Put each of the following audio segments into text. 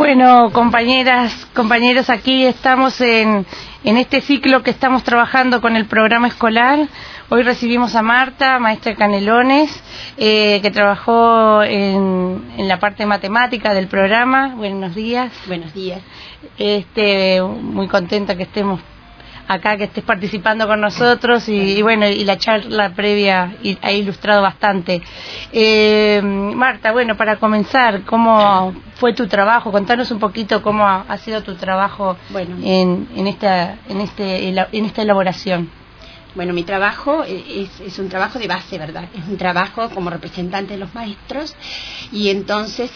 Bueno, compañeras, compañeros, aquí estamos en este ciclo que estamos trabajando con el programa escolar. Hoy recibimos a Marta, maestra de Canelones, que trabajó en la parte matemática del programa. Buenos días. Buenos días. Muy contenta que estemos acá, que estés participando con nosotros y bueno, y la charla previa ha ilustrado bastante. Marta, bueno, para comenzar, ¿cómo fue tu trabajo? Contanos un poquito cómo ha sido tu trabajo en esta elaboración. Bueno, mi trabajo es un trabajo de base, ¿verdad? Es un trabajo como representante de los maestros y entonces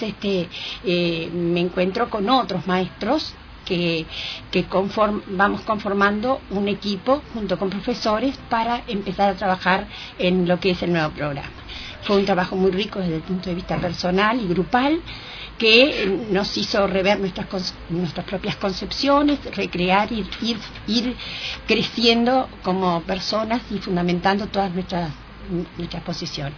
me encuentro con otros maestros que vamos conformando un equipo junto con profesores para empezar a trabajar en lo que es el nuevo programa. Fue un trabajo muy rico desde el punto de vista personal y grupal, que nos hizo rever nuestras propias concepciones, recrear, ir creciendo como personas y fundamentando todas nuestras posiciones.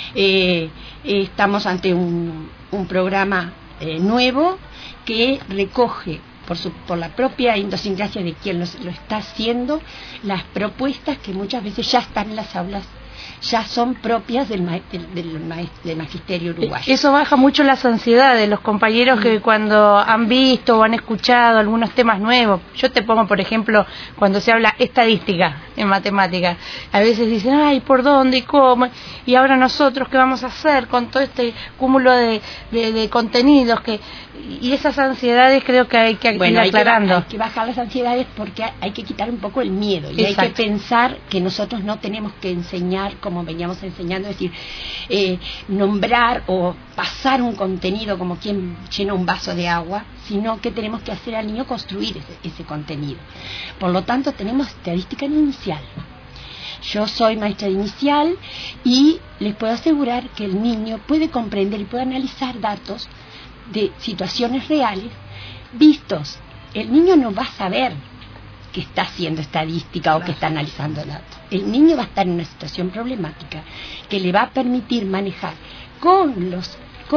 Estamos ante un programa nuevo que recoge por la propia idiosincrasia de quien lo está haciendo, las propuestas que muchas veces ya están en las aulas, ya son propias del magisterio uruguayo. Eso baja mucho las ansiedades de los compañeros que cuando han visto o han escuchado algunos temas nuevos. Yo te pongo, por ejemplo, cuando se habla estadística en matemática, a veces dicen, ay, ¿por dónde y cómo? Y ahora nosotros, ¿qué vamos a hacer con todo este cúmulo de contenidos? Y esas ansiedades creo que hay que ir aclarando. Hay que bajar las ansiedades porque hay que quitar un poco el miedo. Y hay que pensar que nosotros no tenemos que enseñar como veníamos enseñando, es decir, nombrar o pasar un contenido como quien llena un vaso de agua, sino que tenemos que hacer al niño construir ese contenido. Por lo tanto, tenemos estadística inicial. Yo soy maestra de inicial y les puedo asegurar que el niño puede comprender y puede analizar datos de situaciones reales vistos. El niño no va a saber que está haciendo estadística o que está analizando datos. El niño va a estar en una situación problemática que le va a permitir manejar con las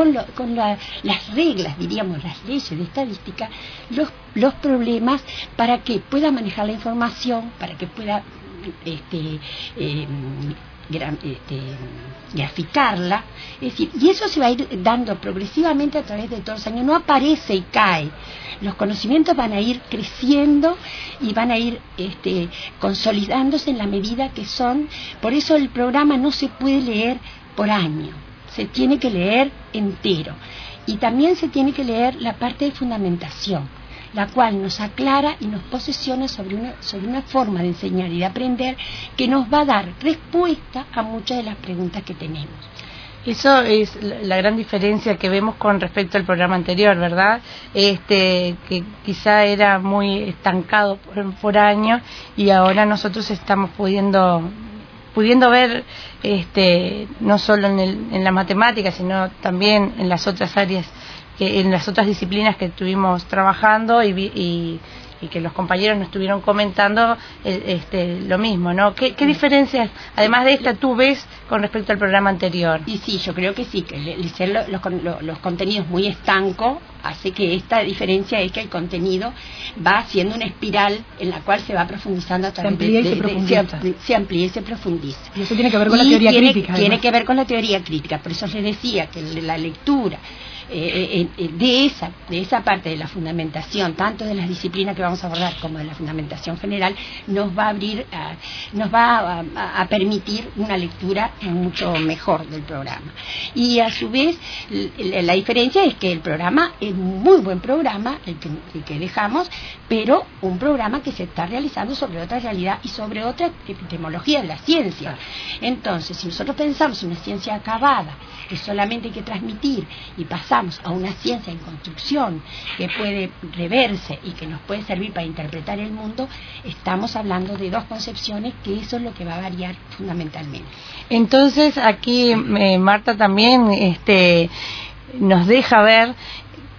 reglas, diríamos, las leyes de estadística, los problemas para que pueda manejar la información, para que pueda graficarla, es decir, y eso se va a ir dando progresivamente a través de todos los años, no aparece y cae. Los conocimientos van a ir creciendo y van a ir consolidándose en la medida que son. Por eso el programa no se puede leer por año, se tiene que leer entero. Y también se tiene que leer la parte de fundamentación, la cual nos aclara y nos posesiona sobre una forma de enseñar y de aprender que nos va a dar respuesta a muchas de las preguntas que tenemos. Eso es la gran diferencia que vemos con respecto al programa anterior, ¿verdad? Que quizá era muy estancado por año y ahora nosotros estamos pudiendo ver no solo en la matemática, sino también en las otras áreas, en las otras disciplinas que estuvimos trabajando y que los compañeros nos estuvieron comentando lo mismo, ¿no? ¿Qué diferencias, además de esta, tú ves con respecto al programa anterior? Y sí, yo creo que sí, que el ser los contenidos muy estancos hace que esta diferencia es que el contenido va haciendo una espiral en la cual se va profundizando a través se amplía y se profundiza. Y eso tiene que ver con la teoría crítica. Tiene que ver con la teoría crítica, por eso les decía que la lectura de esa parte de la fundamentación, tanto de las disciplinas que vamos a abordar como de la fundamentación general, nos va a permitir una lectura mucho mejor del programa. Y a su vez la diferencia es que el programa es un muy buen programa, el que dejamos, pero un programa que se está realizando sobre otra realidad y sobre otra epistemología de la ciencia. Entonces, si nosotros pensamos en una ciencia acabada, que solamente hay que transmitir, y pasamos a una ciencia en construcción que puede reverse y que nos puede servir para interpretar el mundo, estamos hablando de dos concepciones, que eso es lo que va a variar fundamentalmente. Entonces aquí Marta también nos deja ver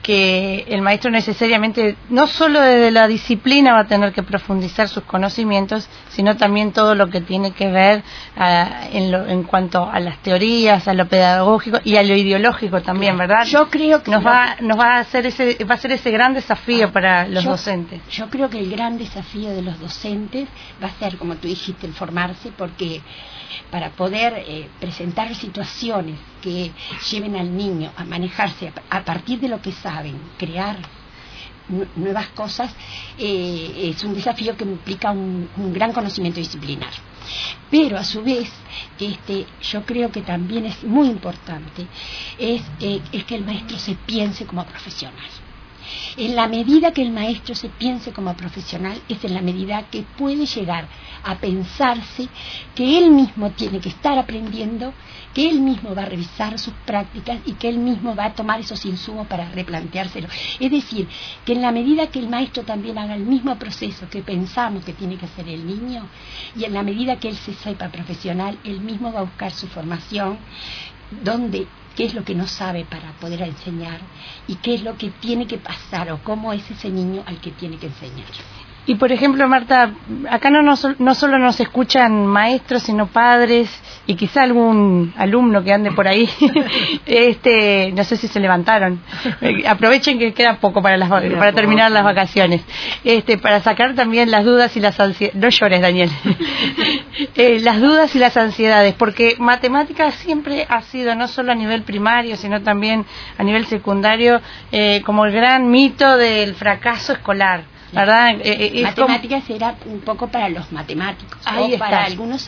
que el maestro necesariamente, no solo desde la disciplina va a tener que profundizar sus conocimientos, sino también todo lo que tiene que ver en cuanto a las teorías, a lo pedagógico y a lo ideológico también, ¿verdad? Yo creo que va a ser ese gran desafío para los docentes. Yo creo que el gran desafío de los docentes va a ser, como tú dijiste, el formarse, porque para poder presentar situaciones que lleven al niño a manejarse a partir de lo que saben, crear nuevas cosas, es un desafío que implica un gran conocimiento disciplinar. Pero a su vez, yo creo que también es muy importante es que el maestro se piense como profesional. En la medida que el maestro se piense como profesional, es en la medida que puede llegar a pensarse que él mismo tiene que estar aprendiendo, que él mismo va a revisar sus prácticas y que él mismo va a tomar esos insumos para replanteárselo. Es decir, que en la medida que el maestro también haga el mismo proceso que pensamos que tiene que hacer el niño, y en la medida que él se sepa profesional, él mismo va a buscar su formación, qué es lo que no sabe para poder enseñar y qué es lo que tiene que pasar o cómo es ese niño al que tiene que enseñar. Y por ejemplo, Marta, acá no solo nos escuchan maestros, sino padres y quizá algún alumno que ande por ahí. No sé si se levantaron. Aprovechen que queda poco para terminar las vacaciones. Para sacar también las dudas y las ansiedades. No llores, Daniel. Las dudas y las ansiedades, porque matemáticas siempre ha sido, no solo a nivel primario, sino también a nivel secundario, como el gran mito del fracaso escolar. ¿Verdad? Matemáticas era un poco para los matemáticos, o para algunos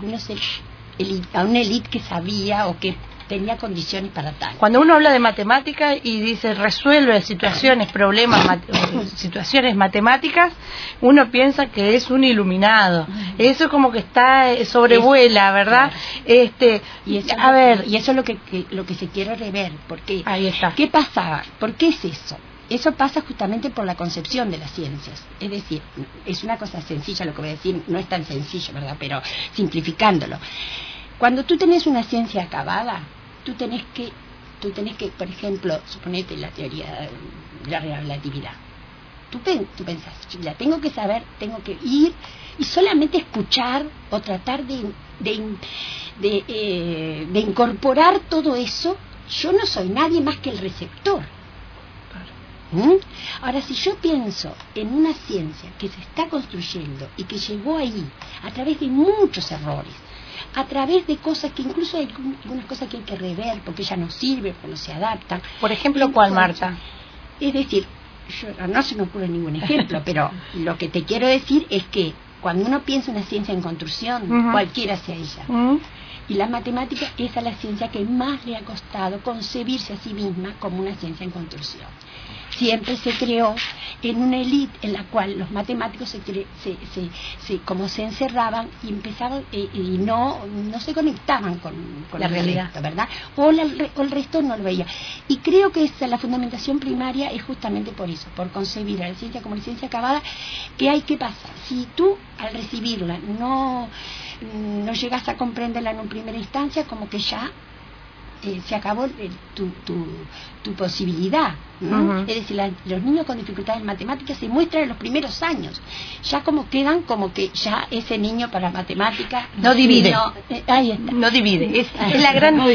a una élite que sabía o que tenía condiciones para tal. Cuando uno habla de matemática y dice resuelve situaciones, problemas, situaciones matemáticas, uno piensa que es un iluminado. Eso como que está sobrevuela, ¿verdad? Claro. Y eso es lo que se quiere rever, porque ahí está. ¿Qué pasaba? ¿Por qué es eso? Eso pasa justamente por la concepción de las ciencias. Es decir, es una cosa sencilla lo que voy a decir, no es tan sencillo, ¿verdad? Pero simplificándolo. Cuando tú tenés una ciencia acabada, tú tenés que, por ejemplo, suponete la teoría de la relatividad. Tú pensás, la tengo que saber, tengo que ir y solamente escuchar o tratar de incorporar todo eso. Yo no soy nadie más que el receptor. Ahora, si yo pienso en una ciencia que se está construyendo y que llegó ahí a través de muchos errores, a través de cosas que incluso hay algunas cosas que hay que rever porque ya no sirve, porque no se adaptan. Por ejemplo, ¿cuál, Marta? Es decir, no se me ocurre ningún ejemplo, pero lo que te quiero decir es que cuando uno piensa en una ciencia en construcción, cualquiera sea ella, y la matemática es a la ciencia que más le ha costado concebirse a sí misma como una ciencia en construcción. Siempre se creó en una élite en la cual los matemáticos como se encerraban y empezaban y no se conectaban con la realidad, ¿verdad? O el resto no lo veía. Y creo que la fundamentación primaria es justamente por eso, por concebir a la ciencia como la ciencia acabada, que hay que pasar. Si tú al recibirla no llegas a comprenderla en una primera instancia, como que ya se acabó tu posibilidad, ¿no? Es decir, los niños con dificultades en matemáticas se muestran en los primeros años, ya como quedan como que ya ese niño para matemáticas no divide, ahí está. No divide, es la gran tú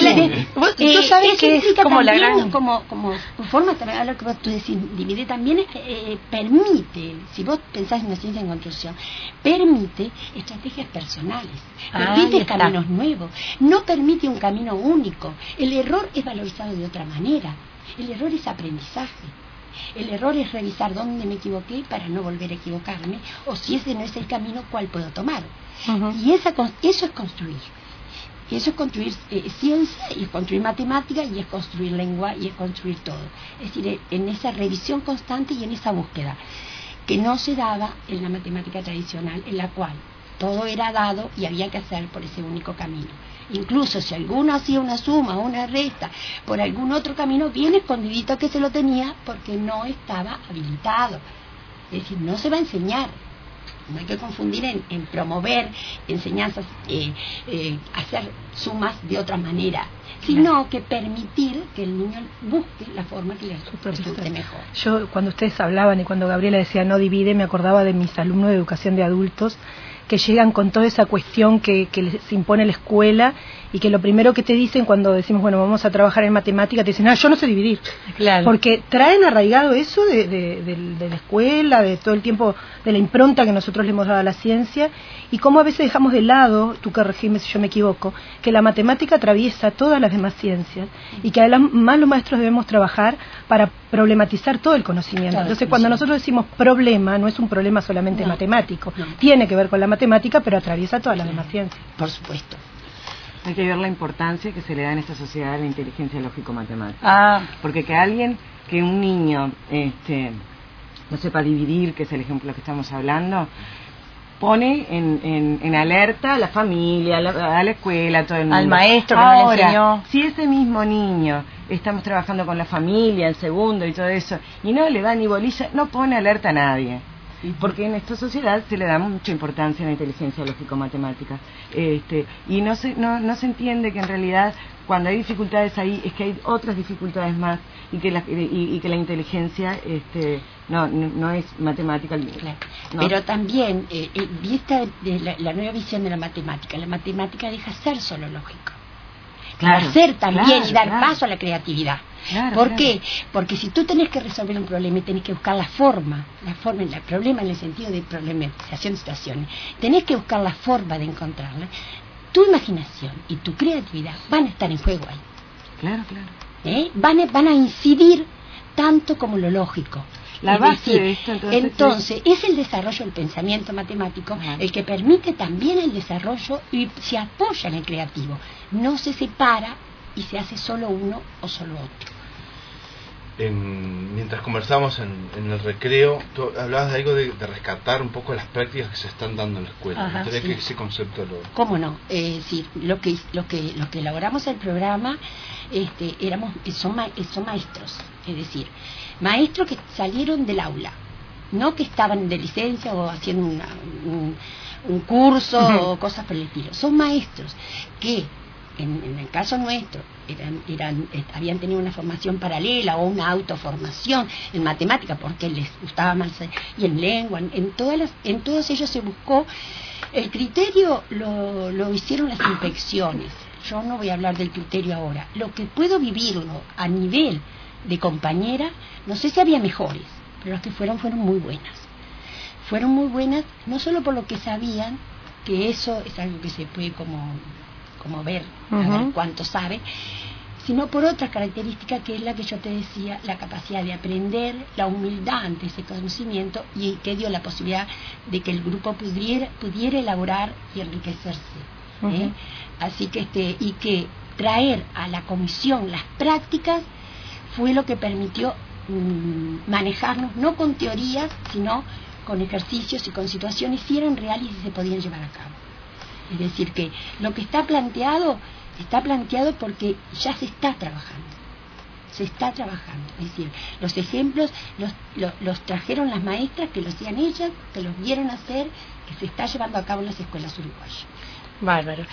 sabes que es como la gran como forma también a lo que tú decís, divide también permite, si vos pensás en una ciencia en construcción, permite estrategias personales, permite caminos nuevos, no permite un camino único. El error es valorizado de otra manera. El error es aprendizaje. El error es revisar dónde me equivoqué para no volver a equivocarme, o si ese no es el camino, ¿cuál puedo tomar? Y eso es construir. Eso es construir ciencia, y es construir matemática, y es construir lengua, y es construir todo. Es decir, en esa revisión constante y en esa búsqueda, que no se daba en la matemática tradicional, en la cual todo era dado y había que hacer por ese único camino. Incluso si alguno hacía una suma o una resta por algún otro camino, bien escondidito que se lo tenía porque no estaba habilitado. Es decir, no se va a enseñar. No hay que confundir en promover enseñanzas, hacer sumas de otra manera, sino que permitir que el niño busque la forma que le resulte mejor. Yo, cuando ustedes hablaban y cuando Gabriela decía no divide, me acordaba de mis alumnos de educación de adultos que llegan con toda esa cuestión que les impone la escuela y que lo primero que te dicen cuando decimos, bueno, vamos a trabajar en matemática, te dicen, yo no sé dividir. Claro. Porque traen arraigado eso de la escuela, de todo el tiempo, de la impronta que nosotros le hemos dado a la ciencia, y cómo a veces dejamos de lado, tú corregime si yo me equivoco, que la matemática atraviesa todas las demás ciencias y que además los maestros debemos trabajar para problematizar todo el conocimiento. Entonces, cuando nosotros decimos problema, no es un problema solamente matemático, tiene que ver con la matemática, pero atraviesa todas las demás ciencias. Por supuesto. Hay que ver la importancia que se le da en esta sociedad a la inteligencia lógico-matemática. Porque que un niño no sepa dividir, que es el ejemplo que estamos hablando, pone en alerta a la familia, a la escuela, a todo el mundo. Al maestro que no le enseñó. Si ese mismo niño, estamos trabajando con la familia, el segundo y todo eso, y no le da ni bolilla, no pone alerta a nadie. Porque en esta sociedad se le da mucha importancia a la inteligencia lógico-matemática, y no se entiende que en realidad cuando hay dificultades ahí es que hay otras dificultades más, y que la inteligencia no es matemática. Claro. ¿No? Pero también vista de la nueva visión de la matemática deja ser solo lógico. Claro, hacer también y dar paso a la creatividad. ¿Por qué? Claro. Porque si tú tenés que resolver un problema y tenés que buscar la forma, el problema en el sentido de problematización de situaciones, tenés que buscar la forma de encontrarla, tu imaginación y tu creatividad van a estar en juego ahí. Claro. Van a incidir tanto como lo lógico. La base de esto, entonces es el desarrollo del pensamiento matemático el que permite también el desarrollo y se apoya en el creativo, no se separa y se hace solo uno o solo otro. Mientras conversamos en el recreo, tú hablabas de algo de rescatar un poco las prácticas que se están dando en la escuela. Me gustaría que ese concepto lo... ¿Cómo no? Sí, lo que elaboramos el programa son maestros, es decir, maestros que salieron del aula, no que estaban de licencia o haciendo un curso o cosas por el estilo. Son maestros que en el caso nuestro habían tenido una formación paralela o una autoformación en matemática porque les gustaba más, y en lengua, en todos ellos se buscó el criterio. Lo hicieron las inspecciones. Yo no voy a hablar del criterio ahora. Lo que puedo vivirlo a nivel de compañera, no sé si había mejores, pero las que fueron muy buenas, no solo por lo que sabían, que eso es algo que se puede como ver, a ver cuánto sabe, sino por otra característica que es la que yo te decía, la capacidad de aprender, la humildad ante ese conocimiento, y que dio la posibilidad de que el grupo pudiera elaborar y enriquecerse. Así que y que traer a la comisión las prácticas fue lo que permitió manejarnos, no con teorías, sino con ejercicios y con situaciones si eran reales y se podían llevar a cabo. Es decir, que lo que está planteado porque ya se está trabajando. Es decir, los ejemplos los trajeron las maestras, que los hacían ellas, que los vieron hacer, que se está llevando a cabo en las escuelas uruguayas. Bárbaro.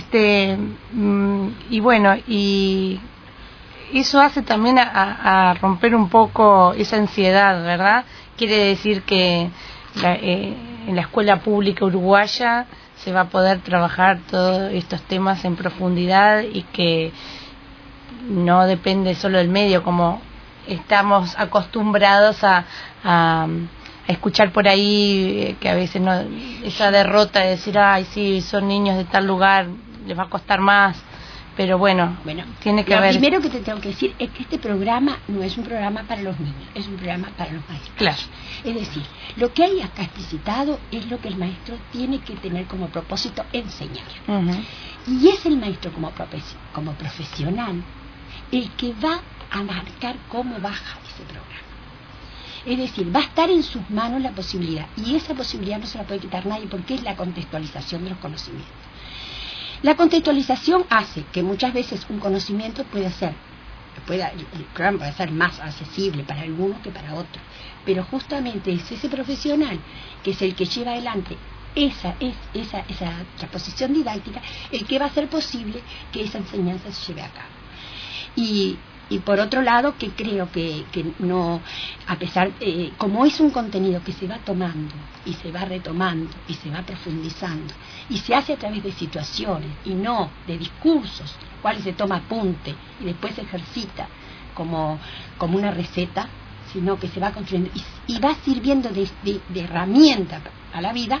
Y bueno, y eso hace también a romper un poco esa ansiedad, ¿verdad? Quiere decir que en la escuela pública uruguaya se va a poder trabajar todos estos temas en profundidad y que no depende solo del medio, como estamos acostumbrados a escuchar por ahí, que a veces esa derrota de decir, ay, sí, son niños de tal lugar, les va a costar más. Pero bueno, tiene que ver. Lo primero que te tengo que decir es que este programa no es un programa para los niños, es un programa para los maestros. Claro. Es decir, lo que hay acá explicitado es lo que el maestro tiene que tener como propósito enseñar. Y es el maestro como profesional el que va a marcar cómo baja ese programa. Es decir, va a estar en sus manos la posibilidad, y esa posibilidad no se la puede quitar nadie porque es la contextualización de los conocimientos. La contextualización hace que muchas veces un conocimiento puede ser el programa puede ser más accesible para algunos que para otros, pero justamente es ese profesional que es el que lleva adelante esa transposición didáctica el que va a hacer posible que esa enseñanza se lleve a cabo. Y por otro lado, que creo que no, a pesar, como es un contenido que se va tomando y se va retomando y se va profundizando y se hace a través de situaciones y no de discursos, cuales se toma apunte y después se ejercita como una receta, sino que se va construyendo y va sirviendo de herramienta a la vida.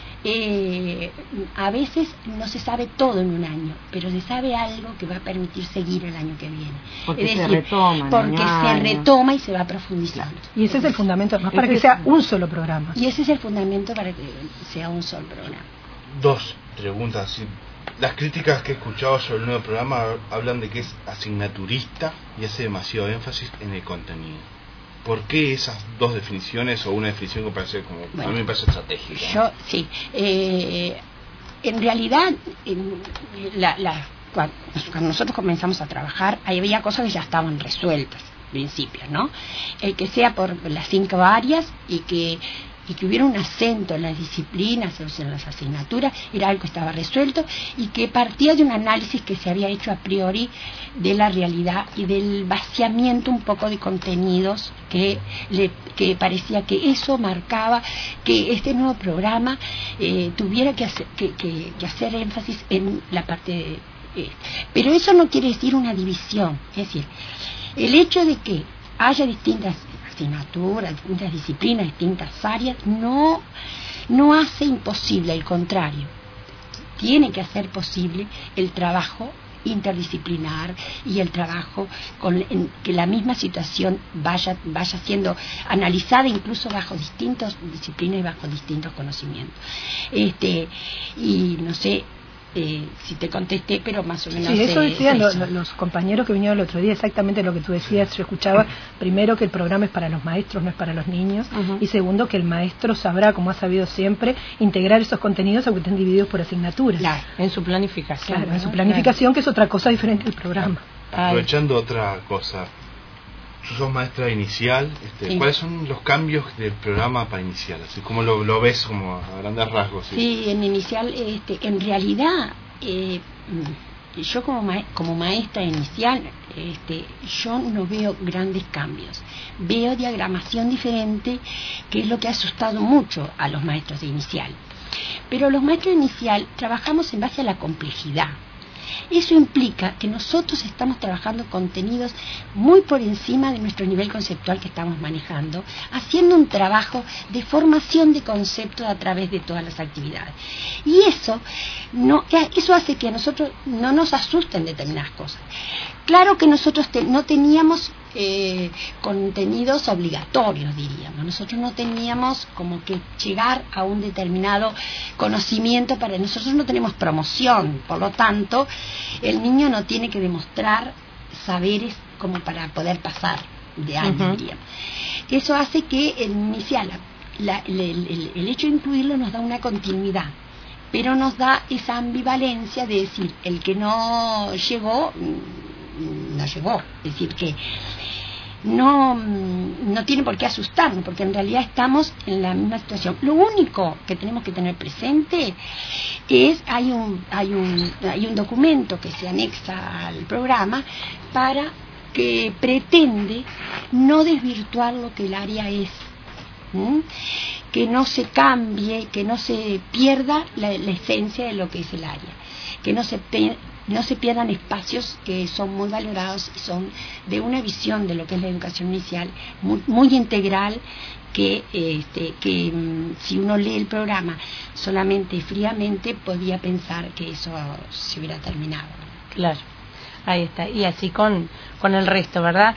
A veces no se sabe todo en un año, pero se sabe algo que va a permitir seguir el año que viene. Porque se retoma y se va profundizando. Y ese es el fundamento, además, para que sea un solo programa. Y ese es el fundamento para que sea un solo programa. Dos preguntas. Las críticas que he escuchado sobre el nuevo programa hablan de que es asignaturista y hace demasiado énfasis en el contenido. ¿Por qué esas dos definiciones o una definición que parece como, a mí me parece estratégica? Sí. En realidad, cuando nosotros comenzamos a trabajar, había cosas que ya estaban resueltas, principios, ¿no? El que sea por las 5 áreas y que hubiera un acento en las disciplinas, o sea, en las asignaturas, era algo que estaba resuelto y que partía de un análisis que se había hecho a priori de la realidad y del vaciamiento un poco de contenidos que parecía que eso marcaba que este nuevo programa tuviera que hacer énfasis en la parte de... Pero eso no quiere decir una división, es decir, el hecho de que haya distintas asignaturas, distintas disciplinas, distintas áreas, no hace imposible, al contrario, tiene que hacer posible el trabajo interdisciplinar y el trabajo en que la misma situación vaya siendo analizada incluso bajo distintas disciplinas y bajo distintos conocimientos. Y no sé si te contesté, pero más o menos... Sí, eso decían los compañeros que vinieron el otro día, exactamente lo que tú decías. Yo escuchaba, primero, que el programa es para los maestros, no es para los niños, y segundo, que el maestro sabrá, como ha sabido siempre, integrar esos contenidos aunque estén divididos por asignaturas. Claro, en su planificación. Claro, en su planificación, que es otra cosa diferente del programa. Aprovechando otra cosa, tú sos maestra inicial, sí. ¿Cuáles son los cambios del programa para inicial? Así como lo ves como a grandes rasgos. Sí, en inicial, en realidad, yo como maestra inicial, yo no veo grandes cambios. Veo diagramación diferente, que es lo que ha asustado mucho a los maestros de inicial. Pero los maestros de inicial trabajamos en base a la complejidad. Eso implica que nosotros estamos trabajando contenidos muy por encima de nuestro nivel conceptual que estamos manejando, haciendo un trabajo de formación de conceptos a través de todas las actividades. Y eso hace que a nosotros no nos asusten determinadas cosas. Claro que nosotros no teníamos contenidos obligatorios, diríamos. Nosotros no teníamos como que llegar a un determinado conocimiento. Para nosotros no tenemos promoción, por lo tanto el niño no tiene que demostrar saberes como para poder pasar de año, diríamos. Eso hace que el inicial, el hecho de incluirlo nos da una continuidad, pero nos da esa ambivalencia de decir, el que no llegó, no llegó. Es decir, que no tiene por qué asustarnos, porque en realidad estamos en la misma situación. Lo único que tenemos que tener presente es hay un documento que se anexa al programa para que pretende no desvirtuar lo que el área es, que no se cambie, que no se pierda la esencia de lo que es el área, que no se pierdan espacios que son muy valorados y son de una visión de lo que es la educación inicial muy integral, que si uno lee el programa solamente fríamente podría pensar que eso se hubiera terminado. Claro, ahí está. Y así con el resto, ¿verdad?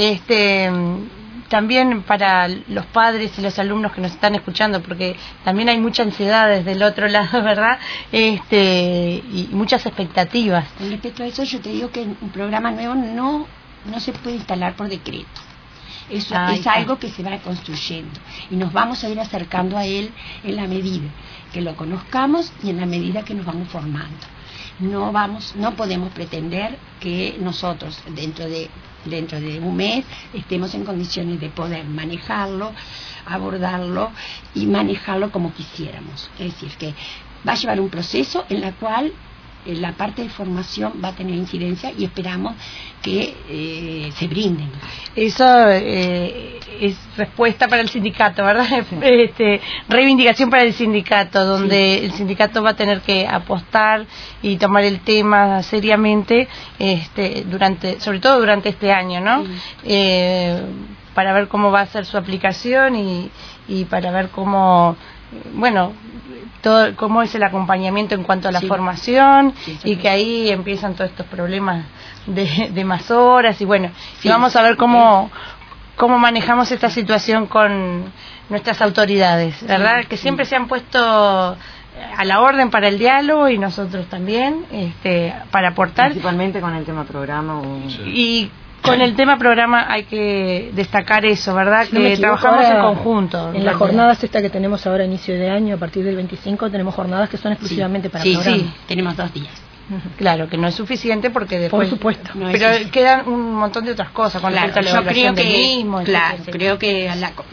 También para los padres y los alumnos que nos están escuchando, porque también hay mucha ansiedad desde el otro lado, ¿verdad? Y muchas expectativas. Con respecto a eso, yo te digo que un programa nuevo no se puede instalar por decreto. Eso es algo que se va construyendo y nos vamos a ir acercando a él en la medida que lo conozcamos y en la medida que nos vamos formando. No podemos pretender que nosotros, dentro de dentro de un mes estemos en condiciones de poder manejarlo, abordarlo y manejarlo como quisiéramos. Es decir, que va a llevar un proceso en la cual la parte de formación va a tener incidencia y esperamos que se brinden. Eso es respuesta para el sindicato, ¿verdad? Sí. Reivindicación para el sindicato, donde sí, el sindicato va a tener que apostar y tomar el tema seriamente, sobre todo durante este año, ¿no? Sí. Para ver cómo va a ser su aplicación y para ver cómo, bueno, todo, cómo es el acompañamiento en cuanto a la formación, y que ahí empiezan todos estos problemas de más horas, y bueno, y vamos a ver cómo manejamos esta situación con nuestras autoridades, ¿verdad? Que siempre se han puesto a la orden para el diálogo, y nosotros también, para aportar. Principalmente con el tema programa. Y con el tema programa hay que destacar eso, ¿verdad? Que trabajamos en conjunto. En las jornadas que tenemos ahora a inicio de año, a partir del 25, tenemos jornadas que son exclusivamente para programa. Sí, tenemos 2 días. Claro, que no es suficiente porque después... Por supuesto. No, pero quedan un montón de otras cosas con respecto a la evaluación del mismo. Claro, creo que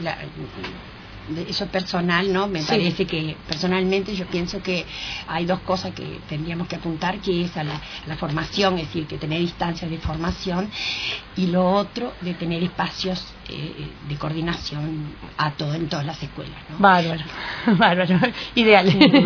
eso personal, ¿no? Me parece que personalmente yo pienso que hay 2 cosas que tendríamos que apuntar, que es a la formación, es decir, que tener instancias de formación, y lo otro, de tener espacios de coordinación en todas las escuelas, ¿no? Bárbaro, ideal.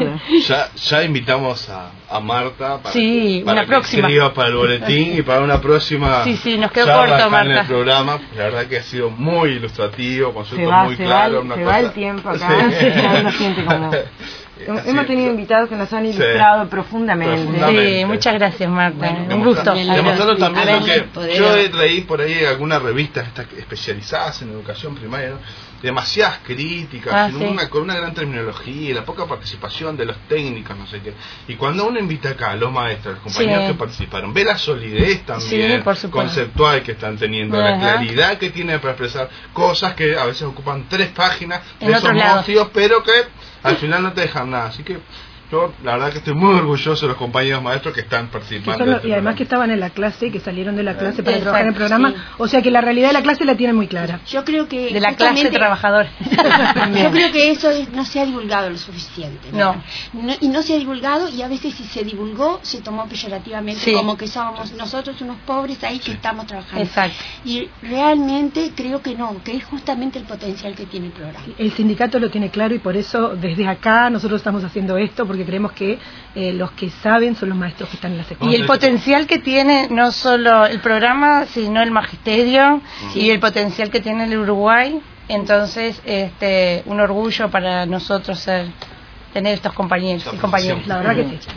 Ya invitamos a Marta para una que próxima. escriba para el boletín y para una próxima. Sí, nos quedó corto, Marta. En el programa, la verdad que ha sido muy ilustrativo, concepto muy claro. Se va el tiempo acá, uno siente como... Hemos tenido invitados que nos han ilustrado profundamente. Sí, muchas gracias, Marta. Un gusto. Demostrando también lo que yo he traído por ahí algunas revistas especializadas en educación primaria, ¿no? Demasiadas críticas, con una gran terminología, la poca participación de los técnicos, no sé qué. Y cuando uno invita acá a los maestros, los compañeros que participaron, ve la solidez también conceptual que están teniendo, la claridad que tienen para expresar cosas que a veces ocupan 3 páginas de esos motivos, pero que al final no te dejan nada. Así que yo la verdad que estoy muy orgulloso de los compañeros maestros que están participando. Y además que estaban en la clase, que salieron de la clase para trabajar en el programa, o sea que la realidad de la clase la tienen muy clara. Yo creo que de la clase trabajadora. Yo creo que eso no se ha divulgado lo suficiente, ¿no? Y no se ha divulgado, y a veces si se divulgó se tomó peyorativamente, como que somos nosotros unos pobres ahí que estamos trabajando. Exacto. Y realmente creo que no, que es justamente el potencial que tiene el programa. El sindicato lo tiene claro, y por eso desde acá nosotros estamos haciendo esto, porque creemos que los que saben son los maestros que están en la secundaria. Y el potencial que tiene no solo el programa, sino el magisterio, y el potencial que tiene el Uruguay. Entonces, un orgullo para nosotros tener estos compañeros y compañeras. La verdad que sí.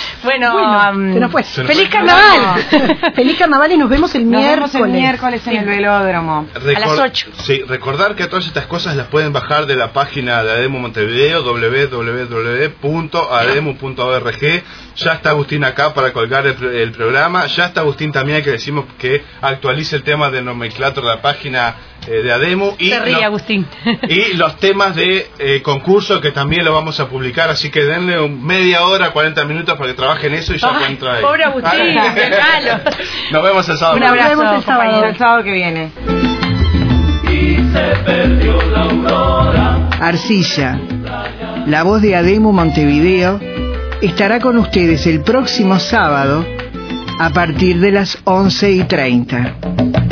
Bueno, ¡Feliz Carnaval! ¡Feliz Carnaval! Y nos vemos el miércoles. Nos vemos el miércoles en el velódromo. A las 8. Sí, recordar que todas estas cosas las pueden bajar de la página de ADEMU Montevideo, www.ademu.org. Ya está Agustín acá para colgar el programa. Ya está Agustín también, que decimos que actualice el tema de nomenclatura de la página de ADEMU. Se ríe, Agustín. Y los temas de concurso, que también lo vamos a publicar. Así que denle media hora, 40 minutos para que trabajen eso y ya pueden entrar ahí. Pobre Agustín, qué malo. Nos vemos el sábado. Un abrazo, compañero. El sábado que viene. Y se perdió la aurora. Arcilla, la voz de ADEMU Montevideo, estará con ustedes el próximo sábado a partir de las 11:30.